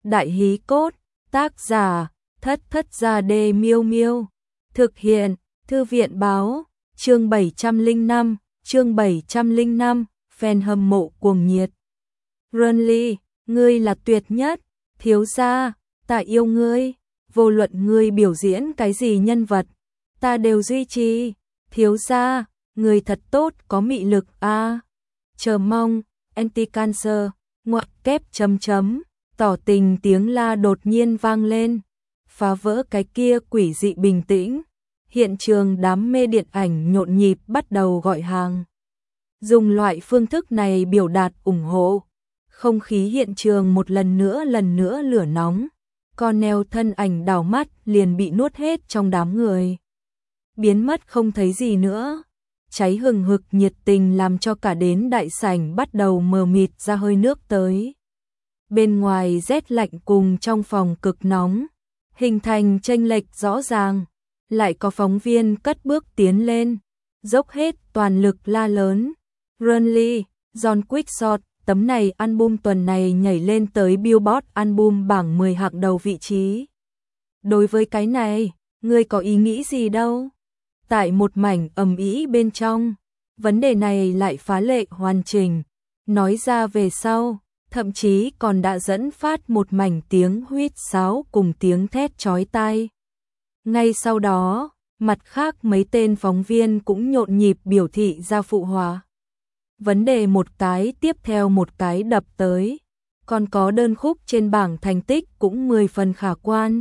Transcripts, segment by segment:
Đại hí cốt, tác giả, Thất Thất Gia Đê Miêu Miêu. Thực hiện, Thư viện báo, chương 705, fan hâm mộ cuồng nhiệt. Renly, ngươi là tuyệt nhất, thiếu gia, ta yêu ngươi, vô luận ngươi biểu diễn cái gì nhân vật, ta đều duy trì, thiếu gia, ngươi thật tốt có mị lực a. Chờ mong, anti-cancer, ngoặc kép chấm chấm, tỏ tình tiếng la đột nhiên vang lên, phá vỡ cái kia quỷ dị bình tĩnh. Hiện trường đám mê điện ảnh nhộn nhịp bắt đầu gọi hàng. Dùng loại phương thức này biểu đạt ủng hộ. Không khí hiện trường một lần nữa lửa nóng. Cornell thân ảnh đảo mắt liền bị nuốt hết trong đám người. Biến mất không thấy gì nữa. Cháy hừng hực nhiệt tình làm cho cả đến đại sảnh bắt đầu mờ mịt ra hơi nước tới. Bên ngoài rét lạnh cùng trong phòng cực nóng, hình thành chênh lệch rõ ràng. Lại có phóng viên cất bước tiến lên, dốc hết toàn lực la lớn. Renly, John Quickshot, tấm này album tuần này nhảy lên tới Billboard album bảng 10 hạng đầu vị trí. Đối với cái này, ngươi có ý nghĩ gì đâu? Tại một mảnh ầm ĩ bên trong, vấn đề này lại phá lệ hoàn chỉnh. Nói ra về sau, thậm chí còn đã dẫn phát một mảnh tiếng huýt sáo cùng tiếng thét chói tai. Ngay sau đó, mặt khác mấy tên phóng viên cũng nhộn nhịp biểu thị ra phụ họa. Vấn đề một cái tiếp theo một cái đập tới, còn có đơn khúc trên bảng thành tích cũng 10 phần khả quan.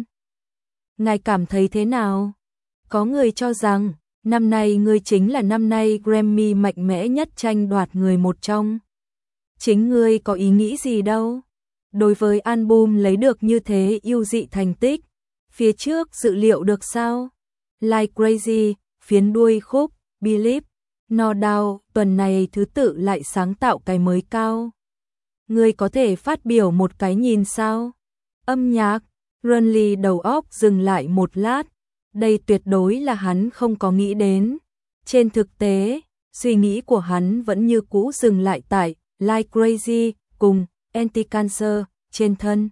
Ngài cảm thấy thế nào? Có người cho rằng, năm nay ngươi chính là năm nay Grammy mạnh mẽ nhất tranh đoạt người một trong. Chính ngươi có ý nghĩ gì đâu? Đối với album lấy được như thế yêu dị thành tích, phía trước dự liệu được sao? Like Crazy, phiến đuôi khúc, Believe, No Doubt, tuần này thứ tự lại sáng tạo cái mới cao. Ngươi có thể phát biểu một cái nhìn sao? Âm nhạc, Renly đầu óc dừng lại một lát, đây tuyệt đối là hắn không có nghĩ đến. Trên thực tế, suy nghĩ của hắn vẫn như cũ dừng lại tại Like Crazy cùng Anti-Cancer trên thân.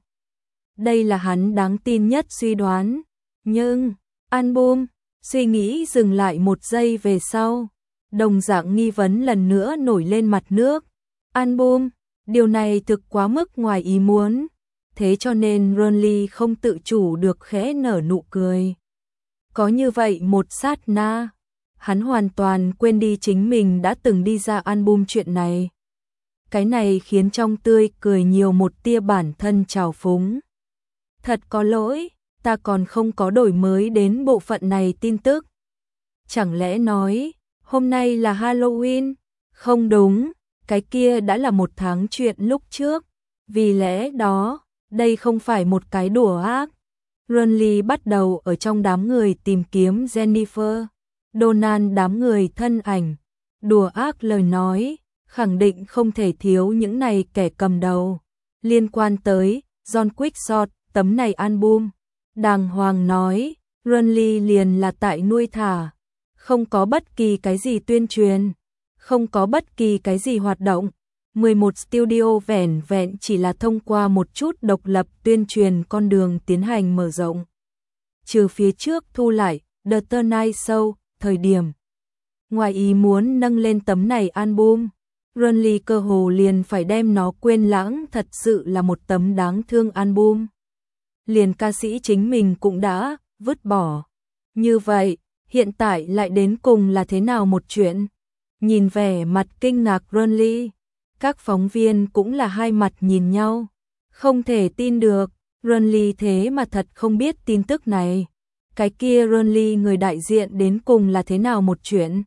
Đây là hắn đáng tin nhất suy đoán. Nhưng, album, suy nghĩ dừng lại một giây về sau. Đồng dạng nghi vấn lần nữa nổi lên mặt nước. Album, điều này thực quá mức ngoài ý muốn. Thế cho nên Renly không tự chủ được khẽ nở nụ cười. Có như vậy một sát na, hắn hoàn toàn quên đi chính mình đã từng đi ra album chuyện này. Cái này khiến trong tươi cười nhiều một tia bản thân trào phúng. Thật có lỗi, ta còn không có đổi mới đến bộ phận này tin tức. Chẳng lẽ nói, hôm nay là Halloween? Không đúng, cái kia đã là một tháng chuyện lúc trước. Vì lẽ đó, đây không phải một cái đùa ác. Renly bắt đầu ở trong đám người tìm kiếm Jennifer, Donald đám người thân ảnh. Đùa ác lời nói, khẳng định không thể thiếu những này kẻ cầm đầu. Liên quan tới John Quickshot, tấm này album, đàng hoàng nói, Renly liền là tại nuôi thả, không có bất kỳ cái gì tuyên truyền, không có bất kỳ cái gì hoạt động. 11 studio vẻn vẹn chỉ là thông qua một chút độc lập tuyên truyền con đường tiến hành mở rộng. Trừ phía trước thu lại The Tonight Show, thời điểm ngoài ý muốn nâng lên tấm này album, Renly cơ hồ liền phải đem nó quên lãng, thật sự là một tấm đáng thương album. Liền ca sĩ chính mình cũng đã vứt bỏ. Như vậy, hiện tại lại đến cùng là thế nào một chuyện? Nhìn vẻ mặt kinh ngạc Renly, các phóng viên cũng là hai mặt nhìn nhau. Không thể tin được, Renly thế mà thật không biết tin tức này. Cái kia Renly người đại diện đến cùng là thế nào một chuyện?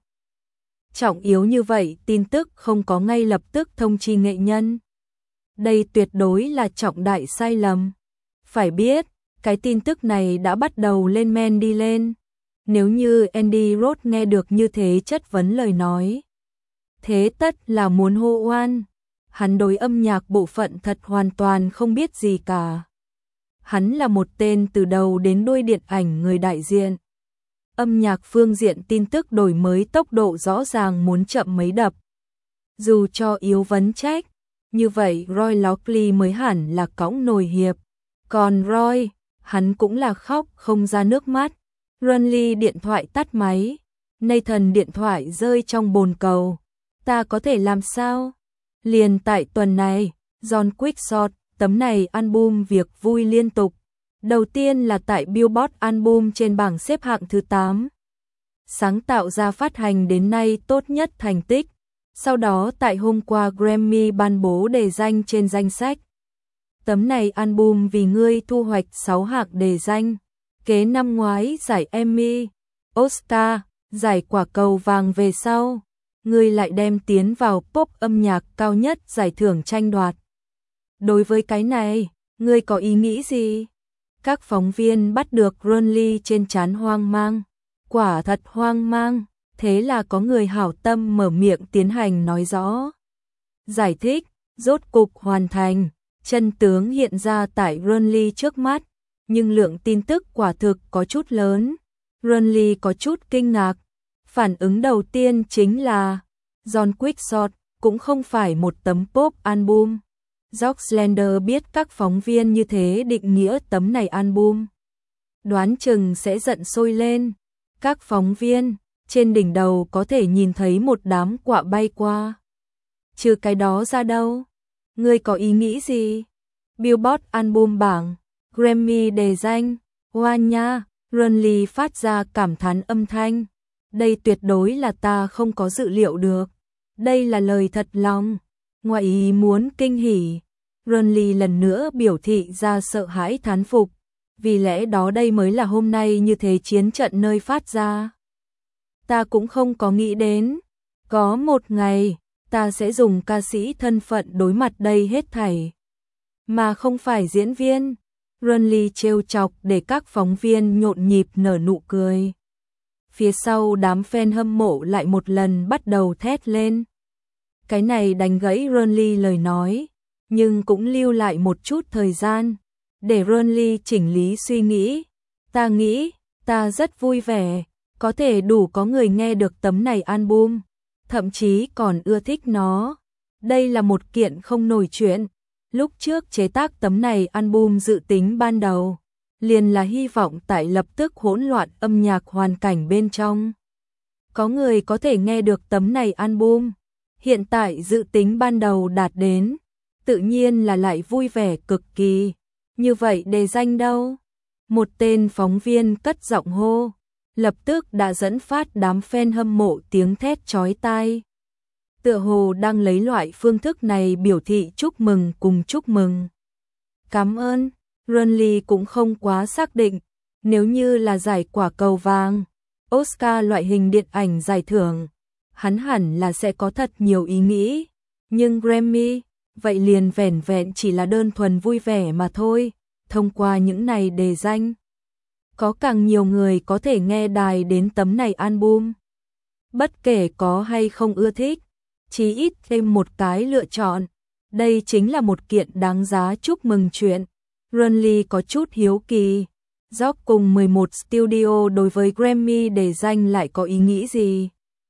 Trọng yếu như vậy tin tức không có ngay lập tức thông chi nghệ nhân. Đây tuyệt đối là trọng đại sai lầm. Phải biết, cái tin tức này đã bắt đầu lên men đi lên. Nếu như Andy Roth nghe được như thế chất vấn lời nói, thế tất là muốn hô oan. Hắn đối âm nhạc bộ phận thật hoàn toàn không biết gì cả. Hắn là một tên từ đầu đến đuôi điện ảnh người đại diện. Âm nhạc phương diện tin tức đổi mới tốc độ rõ ràng muốn chậm mấy đập. Dù cho yếu vấn trách, như vậy Roy Lockley mới hẳn là cõng nồi hiệp. Còn Roy, hắn cũng là khóc không ra nước mắt. Renly điện thoại tắt máy. Nathan điện thoại rơi trong bồn cầu. Ta có thể làm sao? Liền tại tuần này, John Quickshot, tấm này album việc vui liên tục. Đầu tiên là tại Billboard album trên bảng xếp hạng thứ 8. Sáng tạo ra phát hành đến nay tốt nhất thành tích. Sau đó tại hôm qua Grammy ban bố đề danh trên danh sách. Tấm này album vì ngươi thu hoạch 6 hạng đề danh. Kế năm ngoái giải Emmy, Oscar, giải quả cầu vàng về sau. Ngươi lại đem tiến vào pop âm nhạc cao nhất giải thưởng tranh đoạt. Đối với cái này, ngươi có ý nghĩ gì? Các phóng viên bắt được Renly trên trán hoang mang. Quả thật hoang mang, thế là có người hảo tâm mở miệng tiến hành nói rõ. Giải thích, rốt cục hoàn thành, chân tướng hiện ra tại Renly trước mắt, nhưng lượng tin tức quả thực có chút lớn. Renly có chút kinh ngạc, phản ứng đầu tiên chính là John Quickshot cũng không phải một tấm pop album. George Slender biết các phóng viên như thế định nghĩa tấm này album. Đoán chừng sẽ giận sôi lên. Các phóng viên, trên đỉnh đầu có thể nhìn thấy một đám quạ bay qua. Trừ cái đó ra đâu? Ngươi có ý nghĩ gì? Billboard album bảng, Grammy đề danh, hoa nha, Renly phát ra cảm thán âm thanh. Đây tuyệt đối là ta không có dự liệu được. Đây là lời thật lòng, ngoài ý muốn kinh hỉ. Renly lần nữa biểu thị ra sợ hãi thán phục. Vì lẽ đó đây mới là hôm nay như thế chiến trận nơi phát ra. Ta cũng không có nghĩ đến. Có một ngày, ta sẽ dùng ca sĩ thân phận đối mặt đây hết thảy. Mà không phải diễn viên. Renly trêu chọc để các phóng viên nhộn nhịp nở nụ cười. Phía sau đám fan hâm mộ lại một lần bắt đầu thét lên. Cái này đánh gãy Renly lời nói, nhưng cũng lưu lại một chút thời gian để Renly chỉnh lý suy nghĩ. Nghĩ, ta rất vui vẻ, có thể đủ có người nghe được tấm này album, thậm chí còn ưa thích nó. Đây là một kiện không nổi chuyện. Lúc trước chế tác tấm này album dự tính ban đầu, liền là hy vọng tại lập tức hỗn loạn âm nhạc hoàn cảnh bên trong. Có người có thể nghe được tấm này album. Hiện tại dự tính ban đầu đạt đến, tự nhiên là lại vui vẻ cực kỳ. Như vậy đề danh đâu? Một tên phóng viên cất giọng hô, lập tức đã dẫn phát đám fan hâm mộ tiếng thét chói tai. Tựa hồ đang lấy loại phương thức này biểu thị chúc mừng cùng chúc mừng. Cảm ơn, Renly cũng không quá xác định, nếu như là giải quả cầu vàng, Oscar loại hình điện ảnh giải thưởng, hắn hẳn là sẽ có thật nhiều ý nghĩ. Nhưng Grammy, vậy liền vẻn vẹn chỉ là đơn thuần vui vẻ mà thôi. Thông qua những này đề danh, có càng nhiều người có thể nghe đài đến tấm này album. Bất kể có hay không ưa thích, chí ít thêm một cái lựa chọn. Đây chính là một kiện đáng giá chúc mừng chuyện. Renly có chút hiếu kỳ. George cùng 11 studio đối với Grammy đề danh lại có ý nghĩ gì?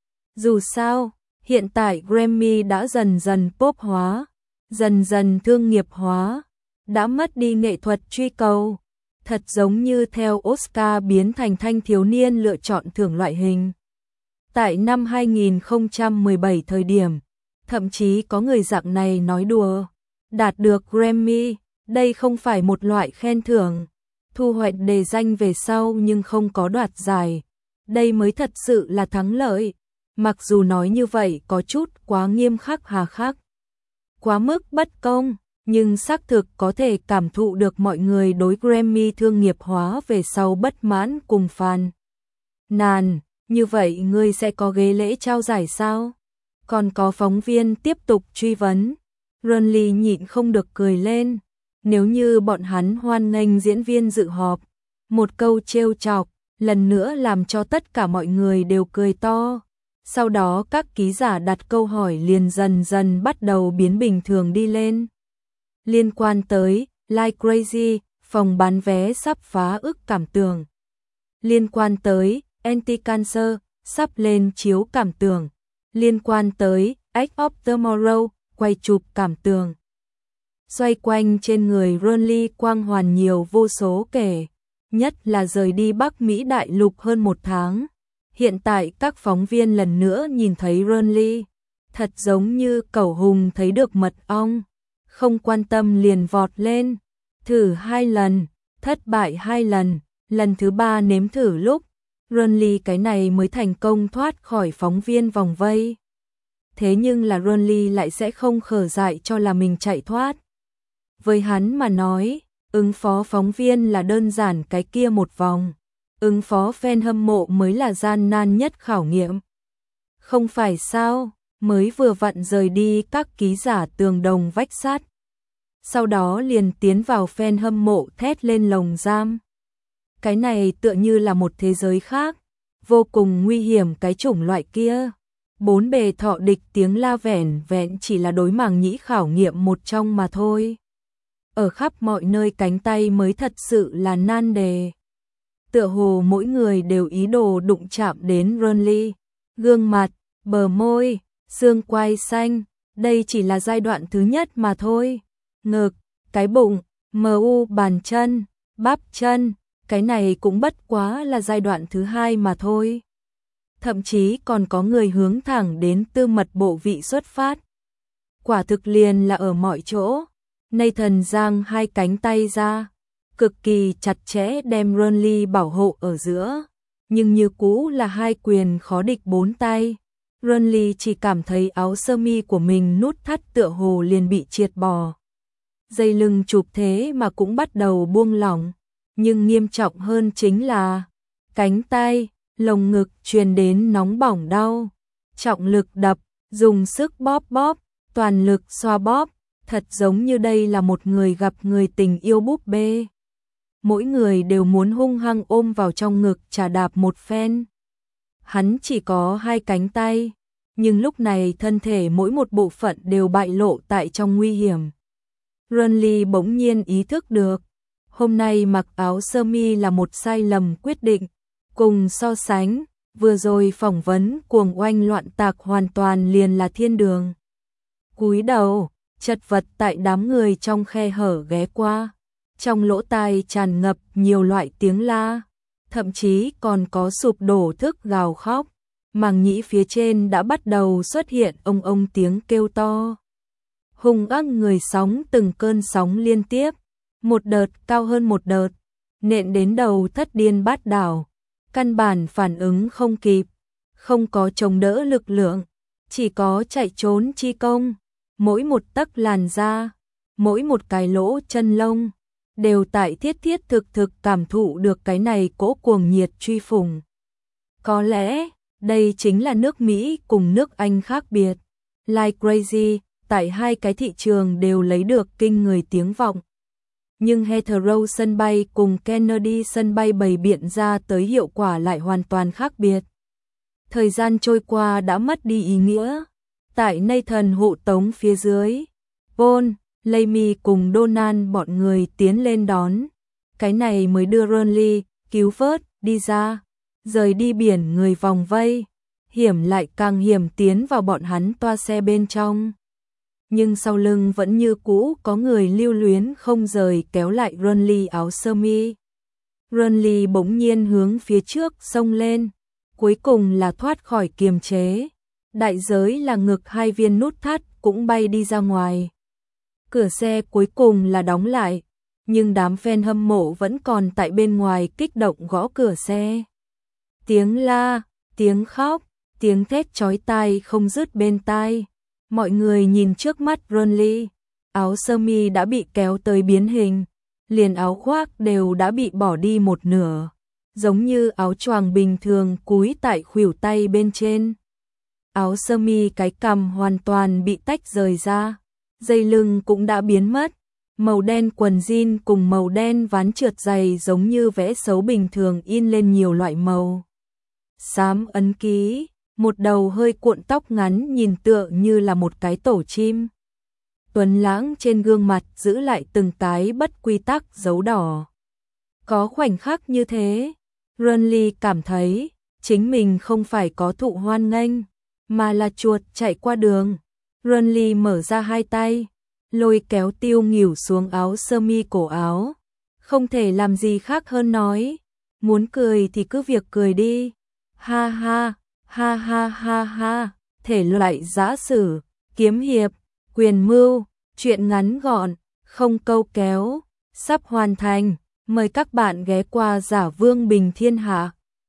Dù sao, hiện tại Grammy đã dần dần pop hóa, dần dần thương nghiệp hóa, đã mất đi nghệ thuật truy cầu, thật giống như theo Oscar biến thành thanh thiếu niên lựa chọn thưởng loại hình. Tại năm 2017 thời điểm, thậm chí có người dạng này nói đùa, đạt được Grammy, đây không phải một loại khen thưởng, thu hoạch đề danh về sau nhưng không có đoạt giải, đây mới thật sự là thắng lợi. Mặc dù nói như vậy có chút quá nghiêm khắc hà khắc, quá mức bất công, nhưng xác thực có thể cảm thụ được mọi người đối Grammy thương nghiệp hóa về sau bất mãn cùng phàn nàn. Như vậy ngươi sẽ có ghế lễ trao giải sao? Còn có phóng viên tiếp tục truy vấn. Renly nhịn không được cười lên. Nếu như bọn hắn hoan nghênh diễn viên dự họp, một câu trêu chọc, lần nữa làm cho tất cả mọi người đều cười to. Sau đó các ký giả đặt câu hỏi liền dần dần bắt đầu biến bình thường đi lên. Liên quan tới Like Crazy, phòng bán vé sắp phá ức cảm tưởng. Liên quan tới Anti-Cancer, sắp lên chiếu cảm tưởng. Liên quan tới Edge of Tomorrow, quay chụp cảm tưởng. Xoay quanh trên người Ronly quang hoàn nhiều vô số kể, nhất là rời đi Bắc Mỹ đại lục hơn 1 tháng. Hiện tại các phóng viên lần nữa nhìn thấy Ronly, thật giống như cẩu hùng thấy được mật ong, không quan tâm liền vọt lên, thử 2 lần, thất bại 2 lần, lần thứ 3 nếm thử lúc, Ronly cái này mới thành công thoát khỏi phóng viên vòng vây. Thế nhưng là Ronly lại sẽ không khờ dại cho là mình chạy thoát. Với hắn mà nói, ứng phó phóng viên là đơn giản cái kia một vòng, ứng phó fan hâm mộ mới là gian nan nhất khảo nghiệm. Không phải sao, mới vừa vặn rời đi các ký giả tường đồng vách sắt. Sau đó liền tiến vào fan hâm mộ thét lên lồng giam. Cái này tựa như là một thế giới khác, vô cùng nguy hiểm cái chủng loại kia. 4 bề thọ địch tiếng la vẻn vẹn chỉ là đối màng nhĩ khảo nghiệm một trong mà thôi. Ở khắp mọi nơi cánh tay mới thật sự là nan đề. Tựa hồ mỗi người đều ý đồ đụng chạm đến Ronly. Gương mặt, bờ môi, xương quai xanh, đây chỉ là giai đoạn thứ nhất mà thôi. Ngực, cái bụng, mu bàn chân, bắp chân, cái này cũng bất quá là giai đoạn thứ 2 mà thôi. Thậm chí còn có người hướng thẳng đến tư mật bộ vị xuất phát. Quả thực liền là ở mọi chỗ. Nathan giang 2 cánh tay ra, cực kỳ chặt chẽ đem Ronly bảo hộ ở giữa, nhưng như cũ là 2 quyền khó địch 4 tay. Ronly chỉ cảm thấy áo sơ mi của mình nút thắt tựa hồ liền bị triệt bò. Dây lưng chụp thế mà cũng bắt đầu buông lỏng, nhưng nghiêm trọng hơn chính là cánh tay, lồng ngực truyền đến nóng bỏng đau. Trọng lực đập, dùng sức bóp bóp, toàn lực xoa bóp, thật giống như đây là một người gặp người tình yêu búp bê. Mỗi người đều muốn hung hăng ôm vào trong ngực chà đạp một phen. Hắn chỉ có 2 cánh tay, nhưng lúc này thân thể mỗi một bộ phận đều bại lộ tại trong nguy hiểm. Ronly bỗng nhiên ý thức được, hôm nay mặc áo sơ mi là một sai lầm quyết định, cùng so sánh, vừa rồi phỏng vấn cuồng oanh loạn tạc hoàn toàn liền là thiên đường. Cúi đầu, chật vật tại đám người trong khe hở ghé qua, trong lỗ tai tràn ngập nhiều loại tiếng la, thậm chí còn có sụp đổ thức gào khóc, màng nhĩ phía trên đã bắt đầu xuất hiện ông tiếng kêu to. Hung ác người sóng từng cơn sóng liên tiếp, một đợt cao hơn một đợt, nện đến đầu thất điên bát đảo, căn bản phản ứng không kịp, không có chống đỡ lực lượng, chỉ có chạy trốn chi công. Mỗi một tấc làn da, mỗi một cái lỗ chân lông, đều tại thiết thực cảm thụ được cái này cỗ cuồng nhiệt truy phủng. Có lẽ, đây chính là nước Mỹ cùng nước Anh khác biệt. Like Crazy, tại 2 cái thị trường đều lấy được kinh người tiếng vọng. Nhưng Heathrow sân bay cùng Kennedy sân bay bày biện ra tới hiệu quả lại hoàn toàn khác biệt. Thời gian trôi qua đã mất đi ý nghĩa. Tại Nathan hộ tống phía dưới, Paul, Amy cùng Donald bọn người tiến lên đón. Cái này mới đưa Ronly, cứu vớt, đi ra, rời đi biển người vòng vây, hiểm lại càng hiểm tiến vào bọn hắn toa xe bên trong. Nhưng sau lưng vẫn như cũ có người lưu luyến không rời kéo lại Ronly áo sơ mi. Ronly bỗng nhiên hướng phía trước xông lên, cuối cùng là thoát khỏi kiềm chế. Đại giới là ngực 2 viên nút thắt cũng bay đi ra ngoài. Cửa xe cuối cùng là đóng lại, nhưng đám fan hâm mộ vẫn còn tại bên ngoài kích động gõ cửa xe. Tiếng la, tiếng khóc, tiếng thét chói tai không dứt bên tai. Mọi người nhìn trước mắt Ronly, áo sơ mi đã bị kéo tới biến hình, liền áo khoác đều đã bị bỏ đi một nửa, giống như áo choàng bình thường cúi tại khuỷu tay bên trên. Áo sơ mi cái cằm hoàn toàn bị tách rời ra, dây lưng cũng đã biến mất, màu đen quần jean cùng màu đen ván trượt giày giống như vẽ xấu bình thường in lên nhiều loại màu. Xám ấn ký, một đầu hơi cuộn tóc ngắn nhìn tựa như là một cái tổ chim. Tuấn lãng trên gương mặt giữ lại từng cái bất quy tắc dấu đỏ. Có khoảnh khắc như thế, Ronly cảm thấy chính mình không phải có thụ hoan nghênh, mà là chuột chạy qua đường. Ronly mở ra 2 tay, lôi kéo Tiêu Nghỉu xuống áo sơ mi cổ áo. Không thể làm gì khác hơn nói, muốn cười thì cứ việc cười đi. Ha ha, ha ha ha ha, thể loại giã sử, kiếm hiệp, quyền mưu, truyện ngắn gọn, không câu kéo, sắp hoàn thành. Mời các bạn ghé qua Giả Vương Bình Thiên Hạ.